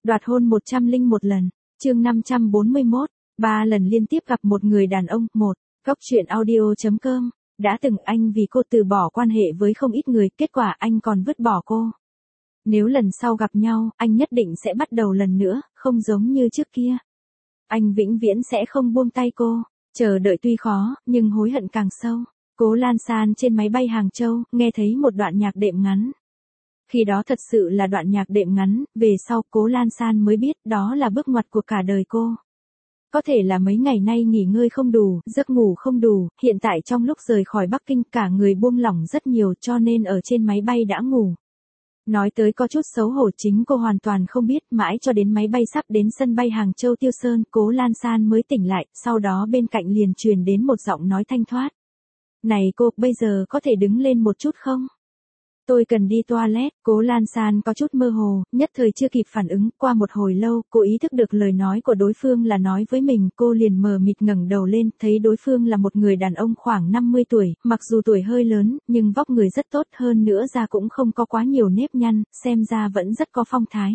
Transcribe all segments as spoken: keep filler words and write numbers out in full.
Đoạt hôn một trăm lẻ một lần, chương năm trăm bốn mươi mốt, ba lần liên tiếp gặp một người đàn ông. Một, Góc truyện audio chấm com, đã từng anh vì cô từ bỏ quan hệ với không ít người, kết quả anh còn vứt bỏ cô. Nếu lần sau gặp nhau, anh nhất định sẽ bắt đầu lần nữa, không giống như trước kia. Anh vĩnh viễn sẽ không buông tay cô, chờ đợi tuy khó, nhưng hối hận càng sâu. Cố Lan San trên máy bay Hàng Châu, nghe thấy một đoạn nhạc đệm ngắn. Khi đó thật sự là đoạn nhạc đệm ngắn, về sau Cố Lan San mới biết đó là bước ngoặt của cả đời cô. Có thể là mấy ngày nay nghỉ ngơi không đủ, giấc ngủ không đủ, hiện tại trong lúc rời khỏi Bắc Kinh cả người buông lỏng rất nhiều cho nên ở trên máy bay đã ngủ. Nói tới có chút xấu hổ, chính cô hoàn toàn không biết, mãi cho đến máy bay sắp đến sân bay Hàng Châu Tiêu Sơn, Cố Lan San mới tỉnh lại, sau đó bên cạnh liền truyền đến một giọng nói thanh thoát. Này cô, bây giờ có thể đứng lên một chút không? Tôi cần đi toilet. Cố Lan San có chút mơ hồ, nhất thời chưa kịp phản ứng, qua một hồi lâu, cô ý thức được lời nói của đối phương là nói với mình, cô liền mờ mịt ngẩng đầu lên, thấy đối phương là một người đàn ông khoảng năm mươi tuổi, mặc dù tuổi hơi lớn, nhưng vóc người rất tốt, hơn nữa da cũng không có quá nhiều nếp nhăn, xem ra vẫn rất có phong thái.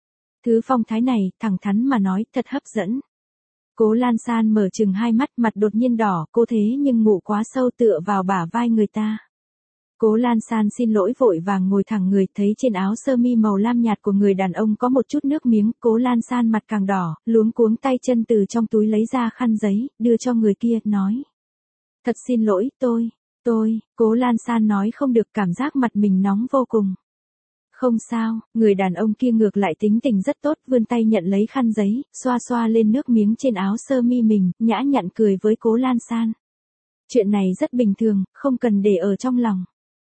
Thứ phong thái này, thẳng thắn mà nói, thật hấp dẫn. Cố Lan San mở chừng hai mắt, mặt đột nhiên đỏ, cô thế nhưng ngủ quá sâu tựa vào bả vai người ta. Cố Lan San xin lỗi vội vàng ngồi thẳng người, thấy trên áo sơ mi màu lam nhạt của người đàn ông có một chút nước miếng, Cố Lan San mặt càng đỏ, luống cuống tay chân từ trong túi lấy ra khăn giấy, đưa cho người kia, nói. Thật xin lỗi, tôi, tôi, Cố Lan San nói không được, cảm giác mặt mình nóng vô cùng. Không sao, người đàn ông kia ngược lại tính tình rất tốt, vươn tay nhận lấy khăn giấy, xoa xoa lên nước miếng trên áo sơ mi mình, nhã nhặn cười với Cố Lan San. Chuyện này rất bình thường, không cần để ở trong lòng.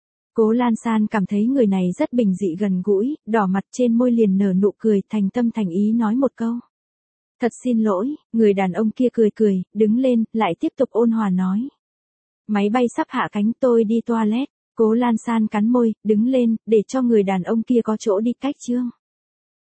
Cố Lan San cảm thấy người này rất bình dị gần gũi, đỏ mặt, trên môi liền nở nụ cười, thành tâm thành ý nói một câu. Thật xin lỗi, người đàn ông kia cười cười, đứng lên, lại tiếp tục ôn hòa nói. Máy bay sắp hạ cánh, tôi đi toilet. Cố Lan San cắn môi, đứng lên, để cho người đàn ông kia có chỗ đi cách chương.